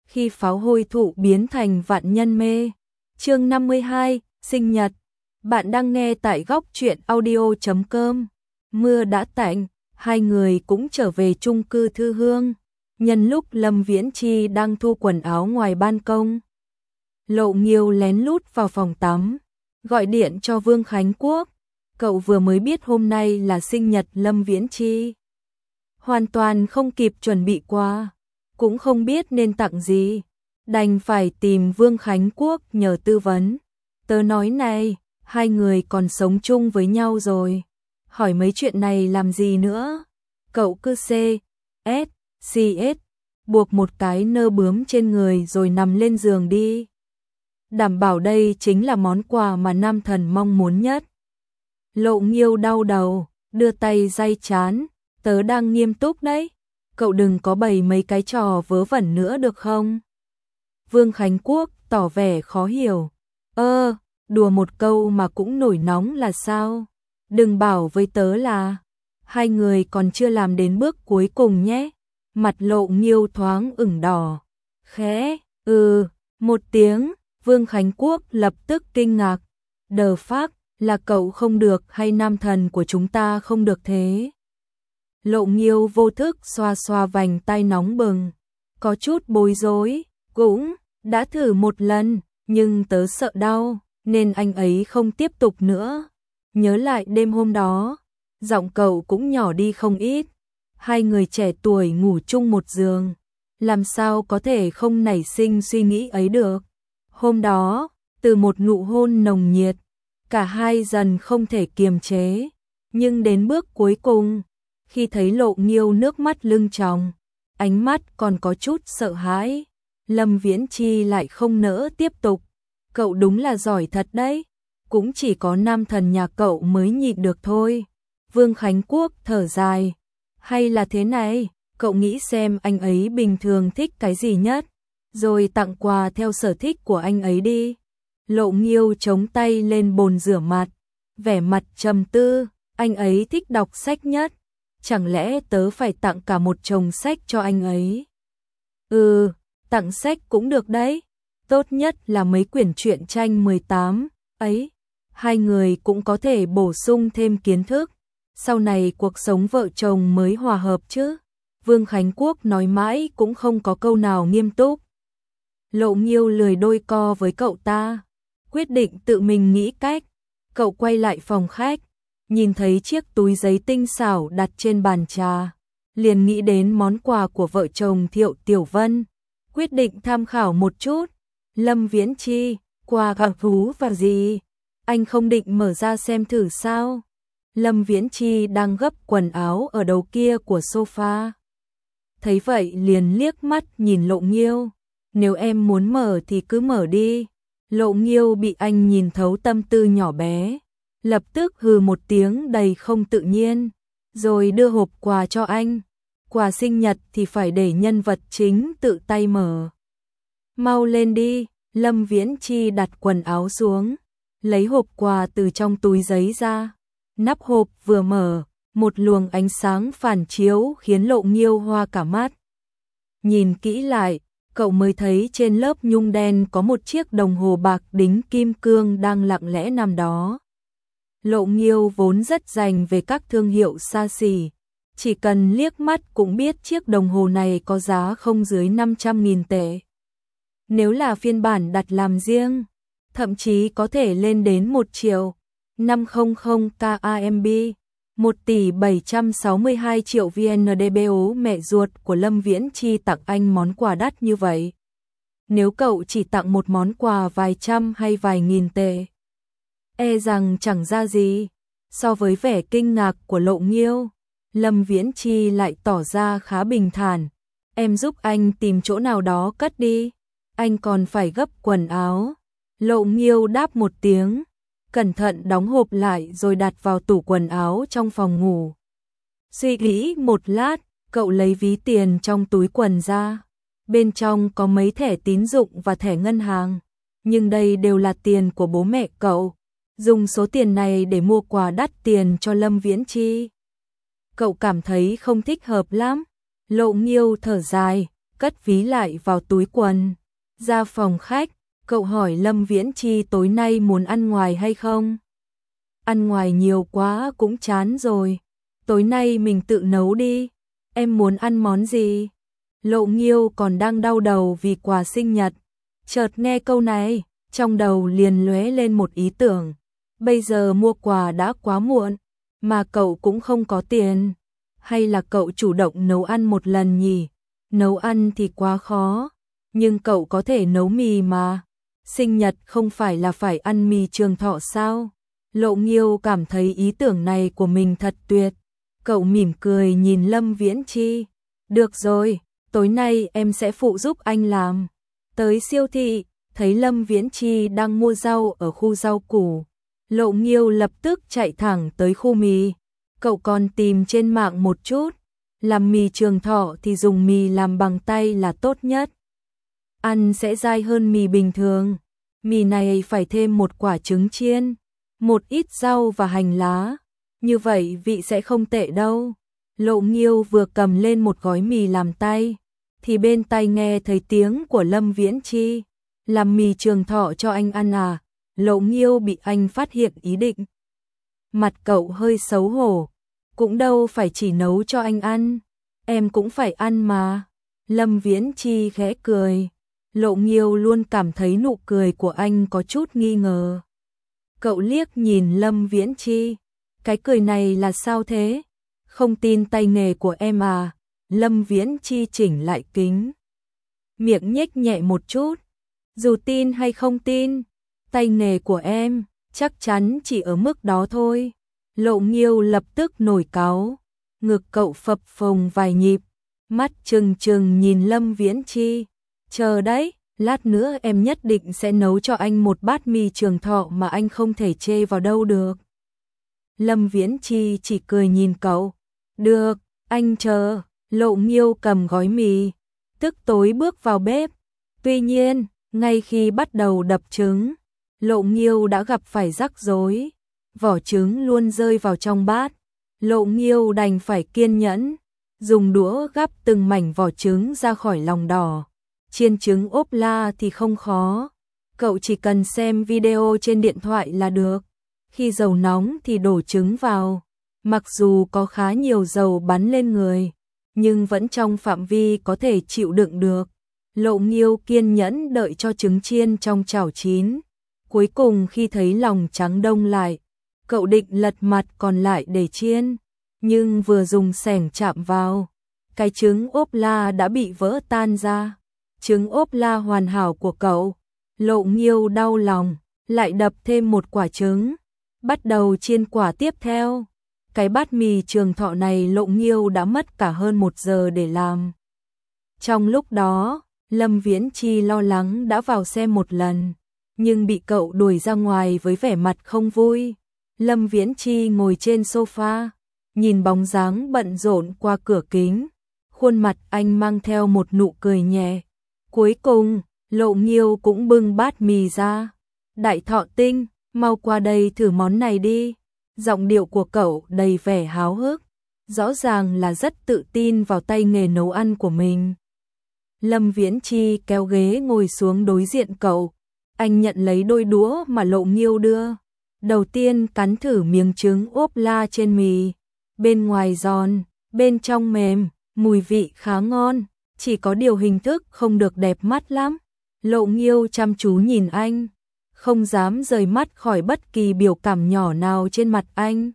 khi pháo hôi thụ biến thành vạn nhân mê. Chương 52, sinh nhật. Bạn đang nghe tại góc truyện audio.com. Mưa đã tạnh, hai người cũng trở về chung cư Thư Hương. Nhân lúc Lâm Viễn Chi đang thu quần áo ngoài ban công, Lộ Nghiêu lén lút vào phòng tắm, gọi điện cho Vương Khánh Quốc. Cậu vừa mới biết hôm nay là sinh nhật Lâm Viễn Chi, hoàn toàn không kịp chuẩn bị quà, cũng không biết nên tặng gì, đành phải tìm Vương Khánh Quốc nhờ tư vấn. Tớ nói này, hai người còn sống chung với nhau rồi, hỏi mấy chuyện này làm gì nữa. Cậu cứ CS, buộc một cái nơ bướm trên người rồi nằm lên giường đi. Đảm bảo đây chính là món quà mà nam thần mong muốn nhất. Lộ Nghiêu đau đầu, đưa tay day chán. Tớ đang nghiêm túc đấy, cậu đừng có bày mấy cái trò vớ vẩn nữa được không? Vương Khánh Quốc tỏ vẻ khó hiểu. Đùa một câu mà cũng nổi nóng là sao? Đừng bảo với tớ là hai người còn chưa làm đến bước cuối cùng nhé. Mặt Lộ Nghiêu thoáng ửng đỏ. Khẽ, một tiếng. Vương Khánh Quốc lập tức kinh ngạc. Đờ phác, là cậu không được hay nam thần của chúng ta không được thế? Lộ Nghiêu vô thức xoa xoa vành tai nóng bừng, có chút bối rối. Cũng đã thử một lần, nhưng tớ sợ đau, nên anh ấy không tiếp tục nữa. Nhớ lại đêm hôm đó, giọng cậu cũng nhỏ đi không ít. Hai người trẻ tuổi ngủ chung một giường, làm sao có thể không nảy sinh suy nghĩ ấy được. Hôm đó, từ một nụ hôn nồng nhiệt, cả hai dần không thể kiềm chế. Nhưng đến bước cuối cùng, khi thấy Lộ Nghiêu nước mắt lưng tròng, ánh mắt còn có chút sợ hãi, Lâm Viễn Chi lại không nỡ tiếp tục. Cậu đúng là giỏi thật đấy, cũng chỉ có nam thần nhà cậu mới nhịn được thôi. Vương Khánh Quốc thở dài. Hay là thế này, cậu nghĩ xem anh ấy bình thường thích cái gì nhất, rồi tặng quà theo sở thích của anh ấy đi. Lộ Nghiêu chống tay lên bồn rửa mặt, vẻ mặt trầm tư. Anh ấy thích đọc sách nhất, chẳng lẽ tớ phải tặng cả một chồng sách cho anh ấy? Tặng sách cũng được đấy, tốt nhất là mấy quyển truyện tranh 18 ấy, hai người cũng có thể bổ sung thêm kiến thức, sau này cuộc sống vợ chồng mới hòa hợp chứ. Vương Khánh Quốc nói mãi cũng không có câu nào nghiêm túc. Lộ Nghiêu lười đôi co với cậu ta, quyết định tự mình nghĩ cách. Cậu quay lại phòng khách, nhìn thấy chiếc túi giấy tinh xảo đặt trên bàn trà, liền nghĩ đến món quà của vợ chồng Thiệu Tiểu Vân, quyết định tham khảo một chút. Lâm Viễn Chi, quà gạo thú và gì? Anh không định mở ra xem thử sao? Lâm Viễn Chi đang gấp quần áo ở đầu kia của sofa. Thấy vậy liền liếc mắt nhìn Lộ Nghiêu. Nếu em muốn mở thì cứ mở đi. Lộ Nghiêu bị anh nhìn thấu tâm tư nhỏ bé, lập tức hừ một tiếng đầy không tự nhiên, rồi đưa hộp quà cho anh. Quà sinh nhật thì phải để nhân vật chính tự tay mở. Mau lên đi. Lâm Viễn Chi đặt quần áo xuống, lấy hộp quà từ trong túi giấy ra. Nắp hộp vừa mở, một luồng ánh sáng phản chiếu khiến Lộ Nghiêu hoa cả mắt. Nhìn kỹ lại, cậu mới thấy trên lớp nhung đen có một chiếc đồng hồ bạc đính kim cương đang lặng lẽ nằm đó. Lộ Nghiêu vốn rất rành về các thương hiệu xa xỉ, chỉ cần liếc mắt cũng biết chiếc đồng hồ này có giá không dưới 500.000 tệ. Nếu là phiên bản đặt làm riêng, thậm chí có thể lên đến 1 triệu 500 KAMB, 1 tỷ 762 triệu VNDBO. Mẹ ruột của Lâm Viễn Chi tặng anh món quà đắt như vậy. Nếu cậu chỉ tặng một món quà vài trăm hay vài nghìn tệ, e rằng chẳng ra gì. So với vẻ kinh ngạc của Lộ Nghiêu, Lâm Viễn Chi lại tỏ ra khá bình thản. Em giúp anh tìm chỗ nào đó cất đi, anh còn phải gấp quần áo. Lộ Nghiêu đáp một tiếng, cẩn thận đóng hộp lại rồi đặt vào tủ quần áo trong phòng ngủ. Suy nghĩ một lát, cậu lấy ví tiền trong túi quần ra. Bên trong có mấy thẻ tín dụng và thẻ ngân hàng, nhưng đây đều là tiền của bố mẹ cậu. Dùng số tiền này để mua quà đắt tiền cho Lâm Viễn Chi, cậu cảm thấy không thích hợp lắm. Lộ Nghiêu thở dài, cất ví lại vào túi quần. Ra phòng khách, cậu hỏi Lâm Viễn Chi tối nay muốn ăn ngoài hay không? Ăn ngoài nhiều quá cũng chán rồi. Tối nay mình tự nấu đi. Em muốn ăn món gì? Lộ Nghiêu còn đang đau đầu vì quà sinh nhật. Chợt nghe câu này, trong đầu liền lóe lên một ý tưởng. Bây giờ mua quà đã quá muộn, mà cậu cũng không có tiền. Hay là cậu chủ động nấu ăn một lần nhỉ? Nấu ăn thì quá khó, nhưng cậu có thể nấu mì mà. Sinh nhật không phải là phải ăn mì Trường Thọ sao? Lộ Nghiêu cảm thấy ý tưởng này của mình thật tuyệt. Cậu mỉm cười nhìn Lâm Viễn Chi. Được rồi, tối nay em sẽ phụ giúp anh làm. Tới siêu thị, thấy Lâm Viễn Chi đang mua rau ở khu rau củ. Lộ Nghiêu lập tức chạy thẳng tới khu mì. Cậu còn tìm trên mạng một chút. Làm mì Trường Thọ thì dùng mì làm bằng tay là tốt nhất. Ăn sẽ dai hơn mì bình thường. Mì này phải thêm một quả trứng chiên, một ít rau và hành lá. Như vậy vị sẽ không tệ đâu. Lộ Nghiêu vừa cầm lên một gói mì làm tay, thì bên tai nghe thấy tiếng của Lâm Viễn Chi. Làm mì Trường Thọ cho anh ăn à? Lộ Nghiêu bị anh phát hiện ý định. Mặt cậu hơi xấu hổ. Cũng đâu phải chỉ nấu cho anh ăn, em cũng phải ăn mà. Lâm Viễn Chi khẽ cười. Lộ Nghiêu luôn cảm thấy nụ cười của anh có chút nghi ngờ. Cậu liếc nhìn Lâm Viễn Chi. Cái cười này là sao thế? Không tin tay nghề của em à? Lâm Viễn Chi chỉnh lại kính, miệng nhếch nhẹ một chút. Dù tin hay không tin, tay nghề của em chắc chắn chỉ ở mức đó thôi. Lộ Nghiêu lập tức nổi cáu. Ngực cậu phập phồng vài nhịp, mắt trừng trừng nhìn Lâm Viễn Chi. Chờ đấy, lát nữa em nhất định sẽ nấu cho anh một bát mì Trường Thọ mà anh không thể chê vào đâu được. Lâm Viễn Chi chỉ cười nhìn cậu. Được, anh chờ. Lộ Nghiêu cầm gói mì, tức tối bước vào bếp. Tuy nhiên, ngay khi bắt đầu đập trứng, Lộ Nghiêu đã gặp phải rắc rối. Vỏ trứng luôn rơi vào trong bát. Lộ Nghiêu đành phải kiên nhẫn, dùng đũa gắp từng mảnh vỏ trứng ra khỏi lòng đỏ. Chiên trứng ốp la thì không khó. Cậu chỉ cần xem video trên điện thoại là được. Khi dầu nóng thì đổ trứng vào. Mặc dù có khá nhiều dầu bắn lên người, nhưng vẫn trong phạm vi có thể chịu đựng được. Lộ Nghiêu kiên nhẫn đợi cho trứng chiên trong chảo chín. Cuối cùng khi thấy lòng trắng đông lại, cậu định lật mặt còn lại để chiên. Nhưng vừa dùng xẻng chạm vào, cái trứng ốp la đã bị vỡ tan ra. Trứng ốp la hoàn hảo của cậu. Lộ Nghiêu đau lòng, lại đập thêm một quả trứng. Bắt đầu chiên quả tiếp theo. Cái bát mì Trường Thọ này Lộ Nghiêu đã mất cả hơn 1 giờ để làm. Trong lúc đó, Lâm Viễn Chi lo lắng đã vào xem một lần, nhưng bị cậu đuổi ra ngoài với vẻ mặt không vui. Lâm Viễn Chi ngồi trên sofa, nhìn bóng dáng bận rộn qua cửa kính. Khuôn mặt anh mang theo một nụ cười nhẹ. Cuối cùng, Lộ Nghiêu cũng bưng bát mì ra. Đại Thọ Tinh, mau qua đây thử món này đi. Giọng điệu của cậu đầy vẻ háo hức, rõ ràng là rất tự tin vào tay nghề nấu ăn của mình. Lâm Viễn Chi kéo ghế ngồi xuống đối diện cậu. Anh nhận lấy đôi đũa mà Lộ Nghiêu đưa. Đầu tiên cắn thử miếng trứng ốp la trên mì. Bên ngoài giòn, bên trong mềm, mùi vị khá ngon. Chỉ có điều hình thức không được đẹp mắt lắm. Lộ Nghiêu chăm chú nhìn anh, không dám rời mắt khỏi bất kỳ biểu cảm nhỏ nào trên mặt anh.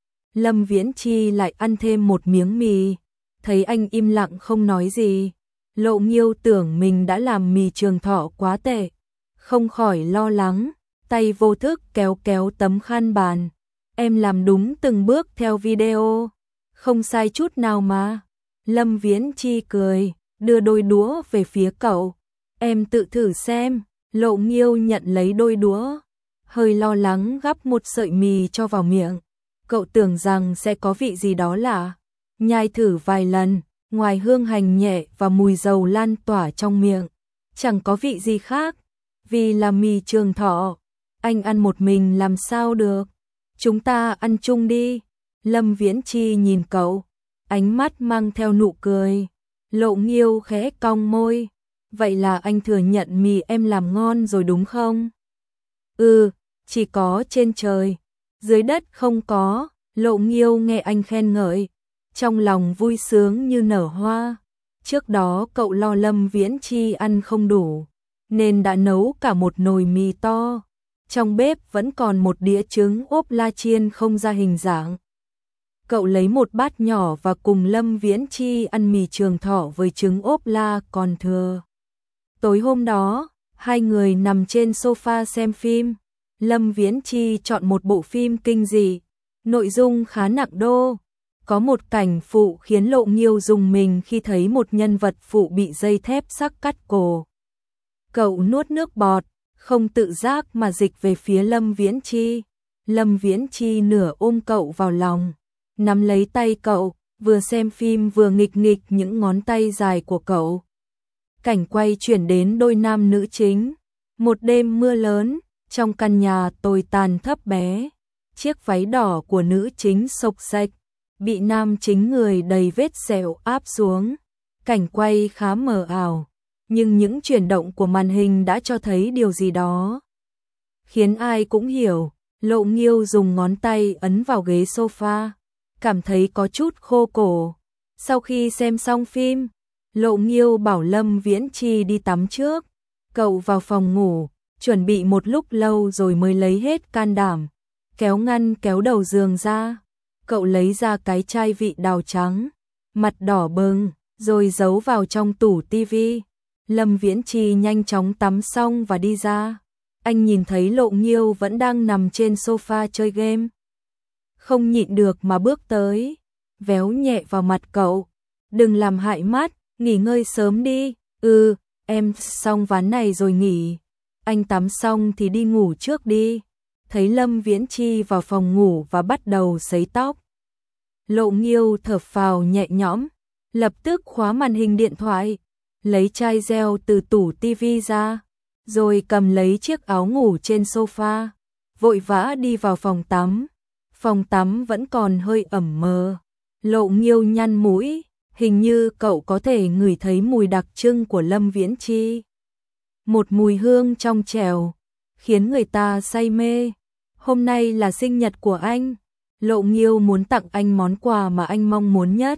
Lâm Viễn Chi lại ăn thêm một miếng mì. Thấy anh im lặng không nói gì, Lộ Nghiêu tưởng mình đã làm mì Trường Thọ quá tệ, không khỏi lo lắng, tay vô thức kéo kéo tấm khăn bàn. Em làm đúng từng bước theo video, không sai chút nào mà. Lâm Viễn Chi cười, đưa đôi đũa về phía cậu. Em tự thử xem. Lộ Nghiêu nhận lấy đôi đũa, hơi lo lắng gắp một sợi mì cho vào miệng. Cậu tưởng rằng sẽ có vị gì đó lạ. Nhai thử vài lần, ngoài hương hành nhẹ và mùi dầu lan tỏa trong miệng, chẳng có vị gì khác. Vì là mì Trường Thọ, anh ăn một mình làm sao được. Chúng ta ăn chung đi. Lâm Viễn Chi nhìn cậu, ánh mắt mang theo nụ cười. Lộ Nghiêu khẽ cong môi. Vậy là anh thừa nhận mì em làm ngon rồi đúng không? Ừ, chỉ có trên trời, dưới đất không có. Lộ Nghiêu nghe anh khen ngợi, trong lòng vui sướng như nở hoa. Trước đó cậu lo Lâm Viễn Chi ăn không đủ, nên đã nấu cả một nồi mì to. Trong bếp vẫn còn một đĩa trứng ốp la chiên không ra hình dạng. Cậu lấy một bát nhỏ và cùng Lâm Viễn Chi ăn mì trường thọ với trứng ốp la còn thừa. Tối hôm đó, hai người nằm trên sofa xem phim. Lâm Viễn Chi chọn một bộ phim kinh dị, nội dung khá nặng đô. Có một cảnh phụ khiến Lộ Nghiêu rùng mình khi thấy một nhân vật phụ bị dây thép sắc cắt cổ. Cậu nuốt nước bọt, không tự giác mà dịch về phía Lâm Viễn Chi. Lâm Viễn Chi nửa ôm cậu vào lòng, nắm lấy tay cậu, vừa xem phim vừa nghịch nghịch những ngón tay dài của cậu. Cảnh quay chuyển đến đôi nam nữ chính. Một đêm mưa lớn, trong căn nhà tồi tàn thấp bé, chiếc váy đỏ của nữ chính xộc xệch, bị nam chính người đầy vết sẹo áp xuống. Cảnh quay khá mờ ảo, nhưng những chuyển động của màn hình đã cho thấy điều gì đó khiến ai cũng hiểu. Lộ Nghiêu dùng ngón tay ấn vào ghế sofa, cảm thấy có chút khô cổ. Sau khi xem xong phim, Lộ Nghiêu bảo Lâm Viễn Chi đi tắm trước. Cậu vào phòng ngủ, chuẩn bị một lúc lâu rồi mới lấy hết can đảm, kéo ngăn kéo đầu giường ra. Cậu lấy ra cái chai vị đào trắng, mặt đỏ bừng, rồi giấu vào trong tủ tivi. Lâm Viễn Chi nhanh chóng tắm xong và đi ra. Anh nhìn thấy Lộ Nghiêu vẫn đang nằm trên sofa chơi game, không nhịn được mà bước tới, véo nhẹ vào mặt cậu. Đừng làm hại mắt, nghỉ ngơi sớm đi. Ừ, em xong ván này rồi nghỉ. Anh tắm xong thì đi ngủ trước đi. Thấy Lâm Viễn Chi vào phòng ngủ và bắt đầu sấy tóc, Lộ Nghiêu thở phào nhẹ nhõm, lập tức khóa màn hình điện thoại, lấy chai gel từ tủ tivi ra, rồi cầm lấy chiếc áo ngủ trên sofa, vội vã đi vào phòng tắm. Phòng tắm vẫn còn hơi ẩm mờ. Lộ Nghiêu nhăn mũi, hình như cậu có thể ngửi thấy mùi đặc trưng của Lâm Viễn Chi. Một mùi hương trong trẻo, khiến người ta say mê. Hôm nay là sinh nhật của anh. Lộ Nghiêu muốn tặng anh món quà mà anh mong muốn nhất.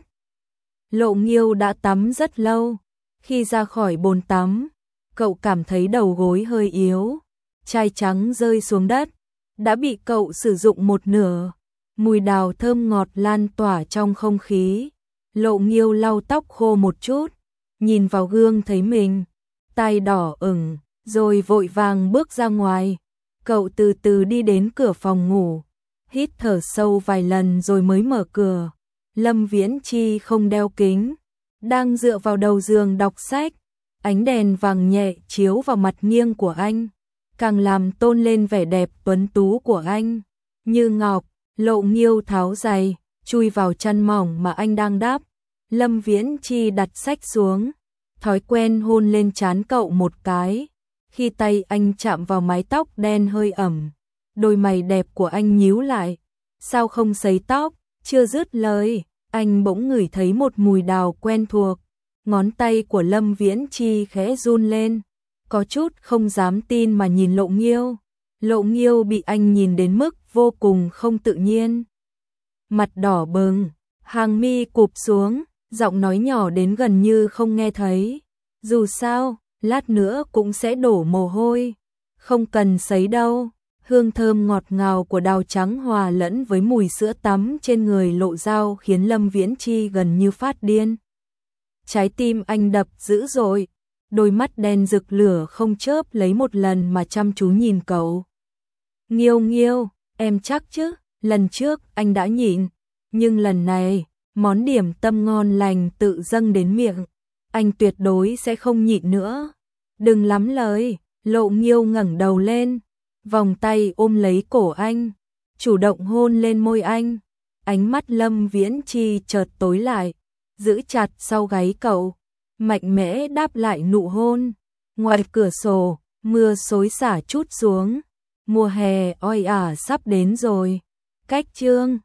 Lộ Nghiêu đã tắm rất lâu. Khi ra khỏi bồn tắm, cậu cảm thấy đầu gối hơi yếu. Chai trắng rơi xuống đất, đã bị cậu sử dụng một nửa. Mùi đào thơm ngọt lan tỏa trong không khí. Lộ Nghiêu lau tóc khô một chút, nhìn vào gương thấy mình tai đỏ ửng, rồi vội vàng bước ra ngoài. Cậu từ từ đi đến cửa phòng ngủ, hít thở sâu vài lần rồi mới mở cửa. Lâm Viễn Chi không đeo kính, đang dựa vào đầu giường đọc sách. Ánh đèn vàng nhẹ chiếu vào mặt nghiêng của anh, càng làm tôn lên vẻ đẹp tuấn tú của anh. Như ngọc, Lộ Nghiêu tháo giày, chui vào chăn mỏng mà anh đang đắp. Lâm Viễn Chi đặt sách xuống, thói quen hôn lên trán cậu một cái. Khi tay anh chạm vào mái tóc đen hơi ẩm, đôi mày đẹp của anh nhíu lại. Sao không sấy tóc? Chưa dứt lời, anh bỗng ngửi thấy một mùi đào quen thuộc. Ngón tay của Lâm Viễn Chi khẽ run lên, có chút không dám tin mà nhìn Lộ Nghiêu. Lộ Nghiêu bị anh nhìn đến mức vô cùng không tự nhiên. Mặt đỏ bừng, hàng mi cụp xuống, giọng nói nhỏ đến gần như không nghe thấy. Dù sao, lát nữa cũng sẽ đổ mồ hôi. Không cần sấy đâu. Hương thơm ngọt ngào của đào trắng hòa lẫn với mùi sữa tắm trên người Lộ Dao khiến Lâm Viễn Chi gần như phát điên. Trái tim anh đập dữ dội, đôi mắt đen rực lửa không chớp lấy một lần mà chăm chú nhìn cậu. Nghiêu Nghiêu, em chắc chứ? Lần trước anh đã nhịn, nhưng lần này, món điểm tâm ngon lành tự dâng đến miệng, anh tuyệt đối sẽ không nhịn nữa. Đừng lắm lời. Lộ Nghiêu ngẩng đầu lên, vòng tay ôm lấy cổ anh, chủ động hôn lên môi anh. Ánh mắt Lâm Viễn Chi chợt tối lại, giữ chặt sau gáy cậu, mạnh mẽ đáp lại nụ hôn. Ngoài cửa sổ, mưa xối xả trút xuống, mùa hè oi ả sắp đến rồi. Cách chương